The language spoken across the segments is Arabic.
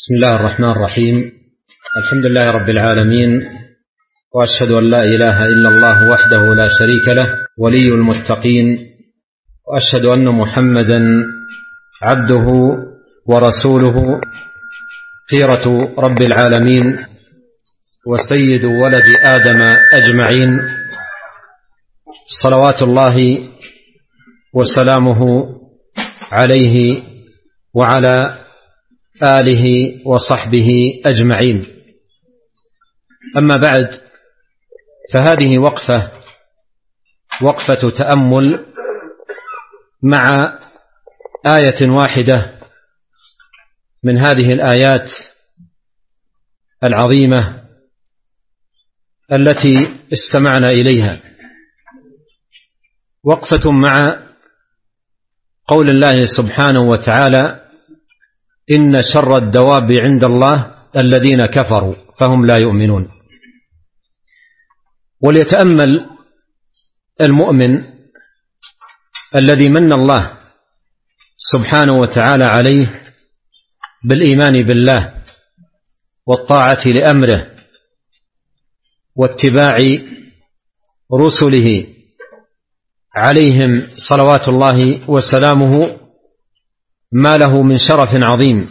بسم الله الرحمن الرحيم. الحمد لله رب العالمين، وأشهد أن لا إله إلا الله وحده لا شريك له ولي المتقين، وأشهد أن محمدا عبده ورسوله خيرة رب العالمين وسيد ولد آدم أجمعين، صلوات الله وسلامه عليه وعلى آله وصحبه أجمعين. أما بعد، فهذه وقفة تأمل مع آية واحدة من هذه الآيات العظيمة التي استمعنا إليها، وقفة مع قول الله سبحانه وتعالى: إن شر الدواب عند الله الذين كفروا فهم لا يؤمنون. وليتأمل المؤمن الذي من الله سبحانه وتعالى عليه بالإيمان بالله والطاعة لأمره واتباع رسله عليهم صلوات الله وسلامه، ما له من شرف عظيم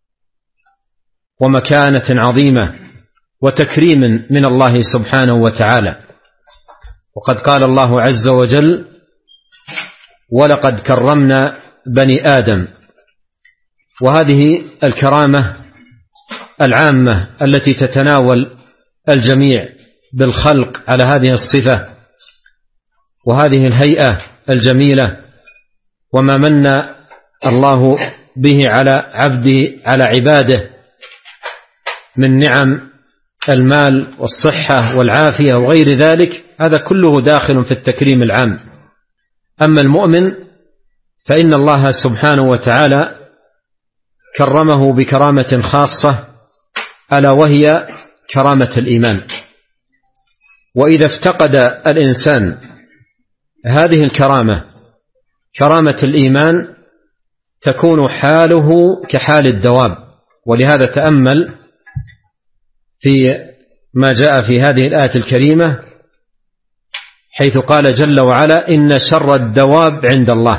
ومكانة عظيمة وتكريم من الله سبحانه وتعالى. وقد قال الله عز وجل: ولقد كرمنا بني آدم. وهذه الكرامة العامة التي تتناول الجميع بالخلق على هذه الصفة وهذه الهيئة الجميلة، وما من الله به على عباده من نعم المال والصحة والعافية وغير ذلك، هذا كله داخل في التكريم العام. أما المؤمن فإن الله سبحانه وتعالى كرمه بكرامة خاصة، ألا وهي كرامة الإيمان. وإذا افتقد الإنسان هذه الكرامة، كرامة الإيمان، تكون حاله كحال الدواب. ولهذا تأمل في ما جاء في هذه الآية الكريمة، حيث قال جل وعلا: إن شر الدواب عند الله.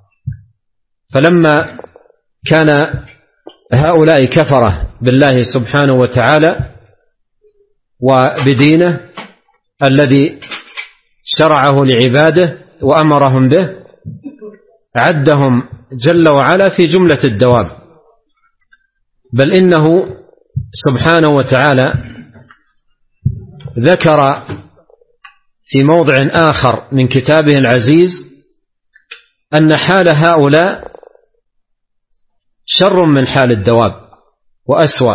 فلما كان هؤلاء كفرة بالله سبحانه وتعالى وبدينه الذي شرعه لعباده وأمرهم به، عدهم جل وعلا في جملة الدواب، بل إنه سبحانه وتعالى ذكر في موضع آخر من كتابه العزيز أن حال هؤلاء شر من حال الدواب وأسوأ،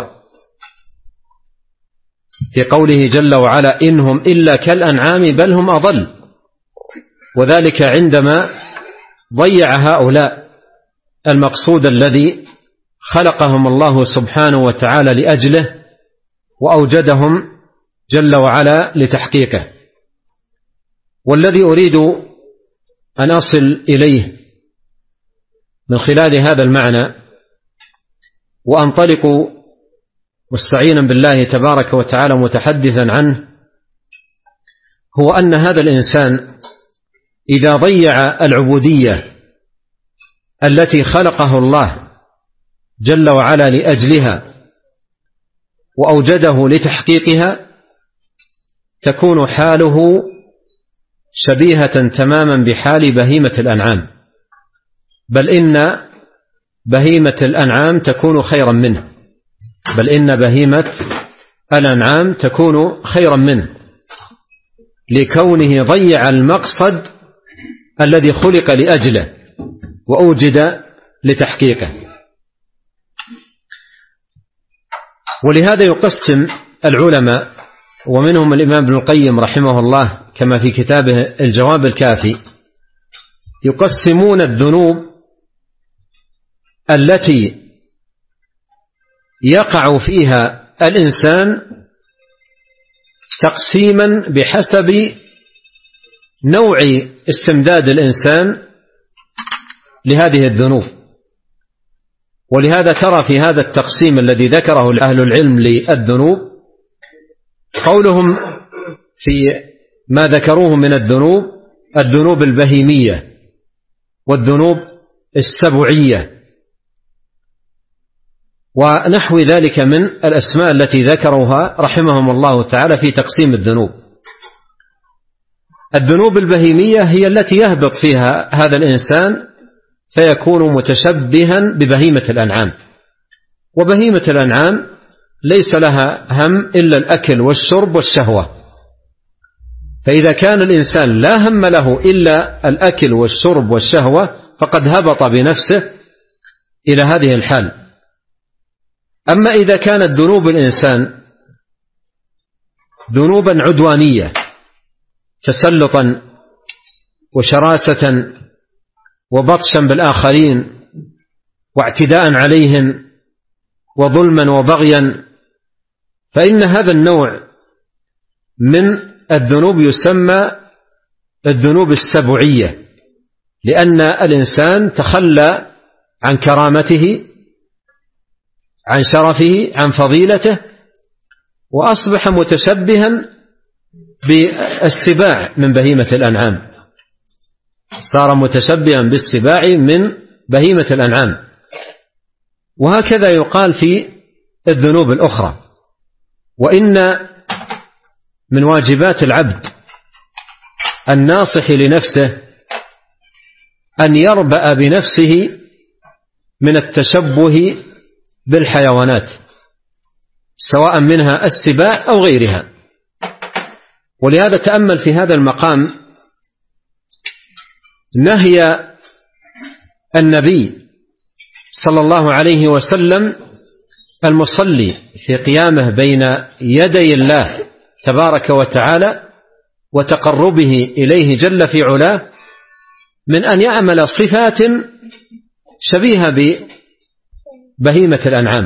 في قوله جل وعلا: إنهم إلا كالأنعام بل هم أضل. وذلك عندما ضيع هؤلاء المقصود الذي خلقهم الله سبحانه وتعالى لأجله وأوجدهم جل وعلا لتحقيقه. والذي أريد أن أصل إليه من خلال هذا المعنى وأنطلق مستعينا بالله تبارك وتعالى متحدثا عنه، هو أن هذا الإنسان إذا ضيع العبودية التي خلقه الله جل وعلا لأجلها وأوجده لتحقيقها، تكون حاله شبيهة تماما بحال بهيمة الأنعام، بل إن بهيمة الأنعام تكون خيرا منه، بل إن بهيمة الأنعام تكون خيرا منه، لكونه ضيع المقصد الذي خلق لأجله وأوجد لتحقيقه. ولهذا يقسم العلماء، ومنهم الإمام ابن القيم رحمه الله كما في كتابه الجواب الكافي، يقسمون الذنوب التي يقع فيها الإنسان تقسيما بحسب نوع استمداد الإنسان لهذه الذنوب. ولهذا ترى في هذا التقسيم الذي ذكره أهل العلم للذنوب قولهم في ما ذكروه من الذنوب البهيمية والذنوب السبعية ونحو ذلك من الأسماء التي ذكروها رحمهم الله تعالى في تقسيم الذنوب. الذنوب البهيمية هي التي يهبط فيها هذا الإنسان فيكون متشبها ببهيمة الأنعام، وبهيمة الأنعام ليس لها هم إلا الأكل والشرب والشهوة، فإذا كان الإنسان لا هم له إلا الأكل والشرب والشهوة فقد هبط بنفسه إلى هذه الحال. أما إذا كانت ذنوب الإنسان ذنوبا عدوانية تسلطا وشراسة وبطشا بالآخرين واعتداء عليهم وظلما وبغيا، فإن هذا النوع من الذنوب يسمى الذنوب السبعية، لأن الإنسان تخلى عن كرامته، عن شرفه، عن فضيلته، وأصبح متشبها بالسباع من بهيمة الأنعام، صار متشبها بالسباع من بهيمة الأنعام. وهكذا يقال في الذنوب الأخرى. وإن من واجبات العبد الناصح لنفسه أن يربأ بنفسه من التشبه بالحيوانات، سواء منها السباع أو غيرها. ولهذا تأمل في هذا المقام نهي النبي صلى الله عليه وسلم المصلي في قيامه بين يدي الله تبارك وتعالى وتقربه إليه جل في علاه من أن يعمل صفات شبيهة ببهيمة الأنعام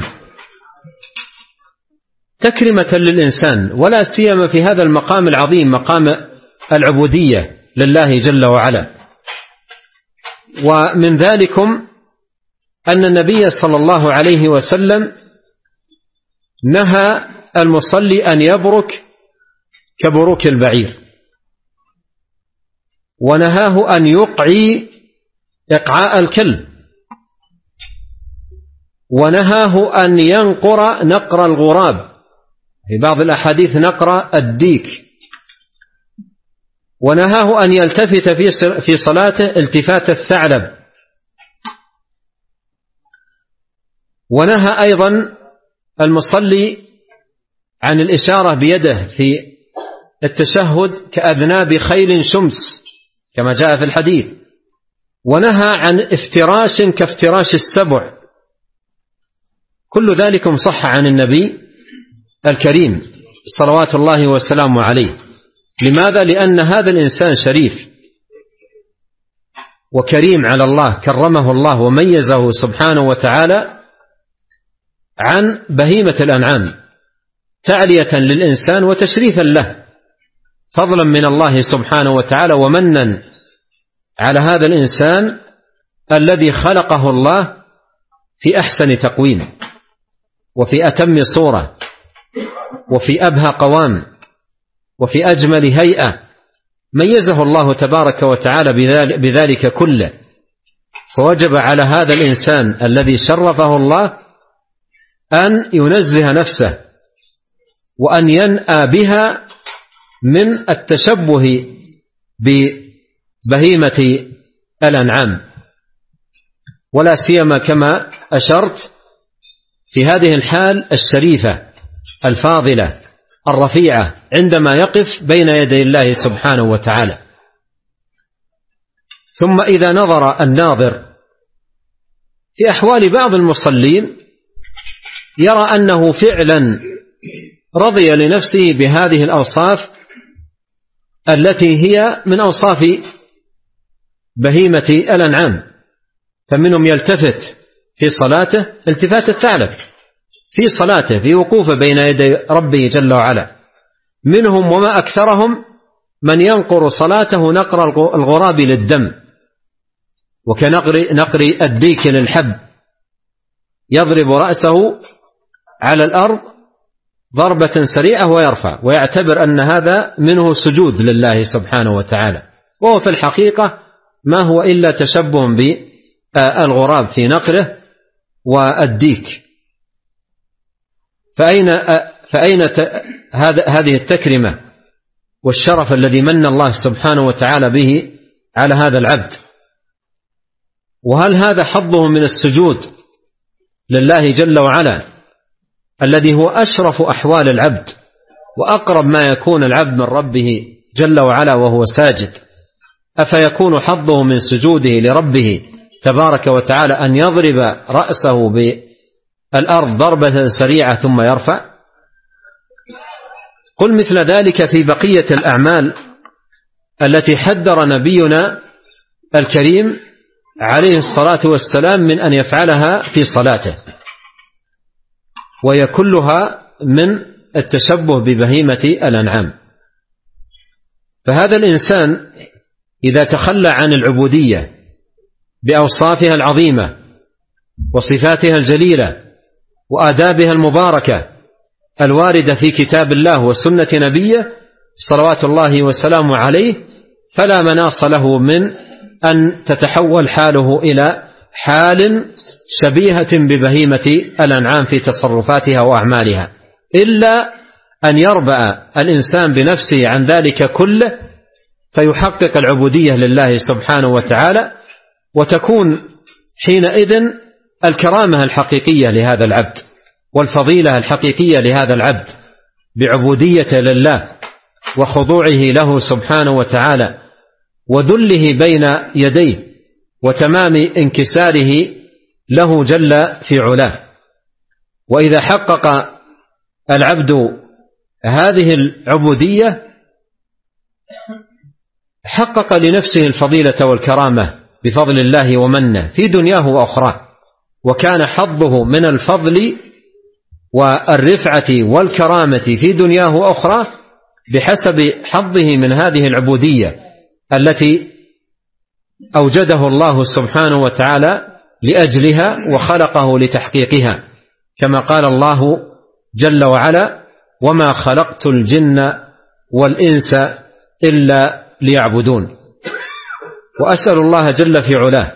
تكرمة للإنسان، ولا سيما في هذا المقام العظيم مقام العبودية لله جل وعلا. ومن ذلكم أن النبي صلى الله عليه وسلم نهى المصلي أن يبرك كبروك البعير، ونهاه أن يقعي إقعاء الكلب، ونهاه أن ينقر نقر الغراب، في بعض الأحاديث نقر الديك، ونهاه أن يلتفت في صلاته التفات الثعلب، ونهى أيضا المصلي عن الإشارة بيده في التشهد كأذناب خيل شمس كما جاء في الحديث، ونهى عن افتراش كافتراش السبع. كل ذلك صح عن النبي الكريم صلوات الله وسلامه عليه. لماذا؟ لأن هذا الإنسان شريف وكريم على الله، كرمه الله وميزه سبحانه وتعالى عن بهيمة الأنعام تعلية للإنسان وتشريفا له، فضلا من الله سبحانه وتعالى ومنا على هذا الإنسان الذي خلقه الله في أحسن تقويم وفي أتم صورة وفي أبهى قوام وفي أجمل هيئة، ميزه الله تبارك وتعالى بذلك كله. فوجب على هذا الإنسان الذي شرفه الله أن ينزه نفسه وأن ينأى بها من التشبه ببهيمة الأنعام، ولا سيما كما أشرت في هذه الحال الشريفة الفاضلة الرفيعة عندما يقف بين يدي الله سبحانه وتعالى. ثم إذا نظر الناظر في أحوال بعض المصلين يرى أنه فعلا رضي لنفسه بهذه الأوصاف التي هي من أوصاف بهيمة الأنعام، فمنهم يلتفت في صلاته التفات الثعلب في صلاته في وقوفه بين يدي ربه جل وعلا، منهم وما أكثرهم من ينقر صلاته نقر الغراب للدم وكنقر الديك للحب، يضرب رأسه على الأرض ضربة سريعة ويرفع، ويعتبر أن هذا منه سجود لله سبحانه وتعالى، وهو في الحقيقة ما هو إلا تشبه بالغراب في نقره والديك. فأين هذه التكرمة والشرف الذي من الله سبحانه وتعالى به على هذا العبد؟ وهل هذا حظه من السجود لله جل وعلا الذي هو أشرف أحوال العبد وأقرب ما يكون العبد من ربه جل وعلا وهو ساجد؟ أفيكون حظه من سجوده لربه تبارك وتعالى أن يضرب رأسه بالأرض ضربة سريعة ثم يرفع؟ قل مثل ذلك في بقية الأعمال التي حذر نبينا الكريم عليه الصلاة والسلام من أن يفعلها في صلاته، وهي كلها من التشبه ببهيمة الأنعام. فهذا الإنسان إذا تخلى عن العبودية بأوصافها العظيمة وصفاتها الجليلة وآدابها المباركة الواردة في كتاب الله وسنة نبيه صلوات الله وسلامه عليه، فلا مناص له من أن تتحول حاله إلى حال شبيهة ببهيمة الأنعام في تصرفاتها وأعمالها، إلا أن يربأ الإنسان بنفسه عن ذلك كله فيحقق العبودية لله سبحانه وتعالى، وتكون حينئذ الكرامة الحقيقية لهذا العبد والفضيلة الحقيقية لهذا العبد بعبودية لله وخضوعه له سبحانه وتعالى وذله بين يديه وتمام انكساره له جل في علاه. وإذا حقق العبد هذه العبودية حقق لنفسه الفضيلة والكرامة بفضل الله ومنه في دنياه وأخراه، وكان حظه من الفضل والرفعة والكرامة في دنياه وأخراه بحسب حظه من هذه العبودية التي أوجده الله سبحانه وتعالى لأجلها وخلقه لتحقيقها، كما قال الله جل وعلا: وما خلقت الجن والإنس إلا ليعبدون. وأسأل الله جل في علاه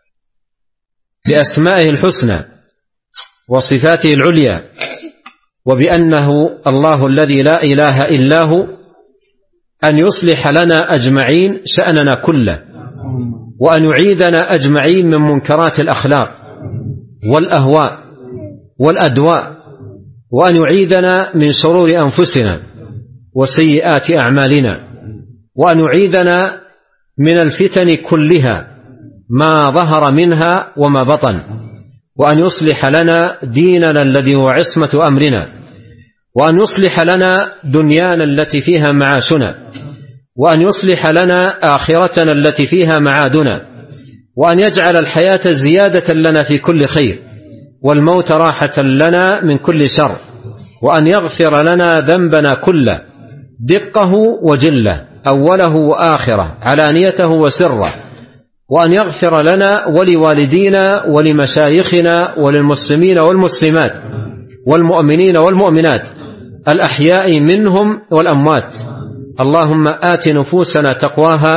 بأسمائه الحسنى وصفاته العليا وبأنه الله الذي لا إله إلا هو أن يصلح لنا أجمعين شأننا كله، وأن يعيذنا أجمعين من منكرات الأخلاق والأهواء والأدواء، وأن يعيذنا من شرور أنفسنا وسيئات أعمالنا، وأن يعيذنا من الفتن كلها ما ظهر منها وما بطن، وأن يصلح لنا ديننا الذي هو عصمة أمرنا، وأن يصلح لنا دنيانا التي فيها معاشنا، وأن يصلح لنا آخرتنا التي فيها معادنا، وأن يجعل الحياة زيادة لنا في كل خير والموت راحة لنا من كل شر، وأن يغفر لنا ذنبنا كله دقه وجله أوله وآخره علانيته وسره، وأن يغفر لنا ولوالدينا ولمشايخنا وللمسلمين والمسلمات والمؤمنين والمؤمنات الأحياء منهم والأموات. اللهم آت نفوسنا تقواها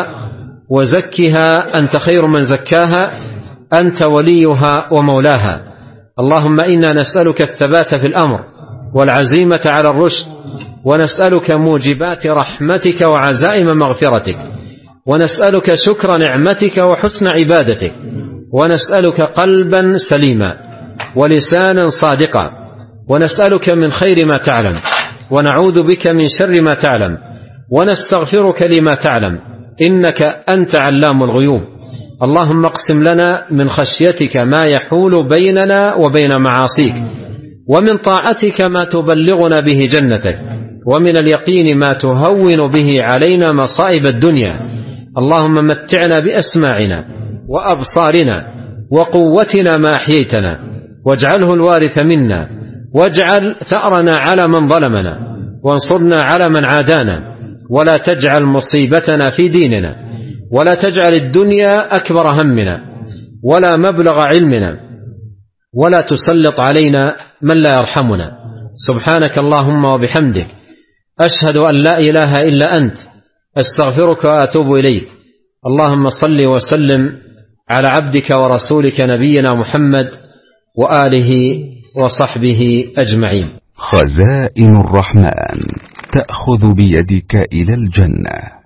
وزكها أنت خير من زكاها أنت وليها ومولاها. اللهم إنا نسألك الثبات في الأمر والعزيمة على الرشد، ونسألك موجبات رحمتك وعزائم مغفرتك، ونسألك شكر نعمتك وحسن عبادتك، ونسألك قلبا سليما ولسانا صادقا، ونسألك من خير ما تعلم، ونعوذ بك من شر ما تعلم، ونستغفرك لما تعلم، إنك أنت علام الغيوب. اللهم اقسم لنا من خشيتك ما يحول بيننا وبين معاصيك، ومن طاعتك ما تبلغنا به جنتك، ومن اليقين ما تهون به علينا مصائب الدنيا. اللهم متعنا بأسماعنا وأبصارنا وقوتنا ما أحييتنا، واجعله الوارث منا، واجعل ثأرنا على من ظلمنا، وانصرنا على من عادانا، ولا تجعل مصيبتنا في ديننا، ولا تجعل الدنيا أكبر همنا ولا مبلغ علمنا، ولا تسلط علينا من لا يرحمنا. سبحانك اللهم وبحمدك، أشهد أن لا إله إلا أنت، أستغفرك وأتوب إليك. اللهم صل وسلم على عبدك ورسولك نبينا محمد وآله وصحبه أجمعين. خزائن الرحمن تأخذ بيدك إلى الجنة.